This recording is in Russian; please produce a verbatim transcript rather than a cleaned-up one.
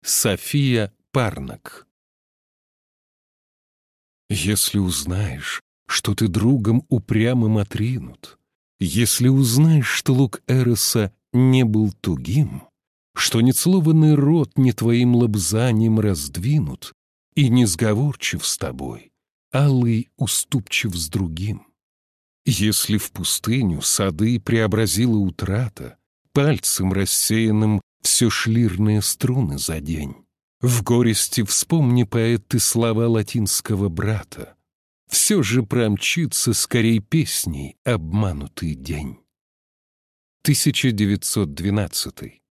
София Парнак. Если узнаешь, что ты другом упрямым отринут, если узнаешь, что лук Эроса не был тугим, что нецелованный рот не твоим лобзанием раздвинут, и не сговорчив с тобой, алый уступчив с другим. Если в пустыню сады преобразила утрата, пальцем рассеянным все шлирные струны задень, в горести вспомни, поэт, ты слова латинского брата, все же промчится скорей песней обманутый день. тысяча девятьсот двенадцатый.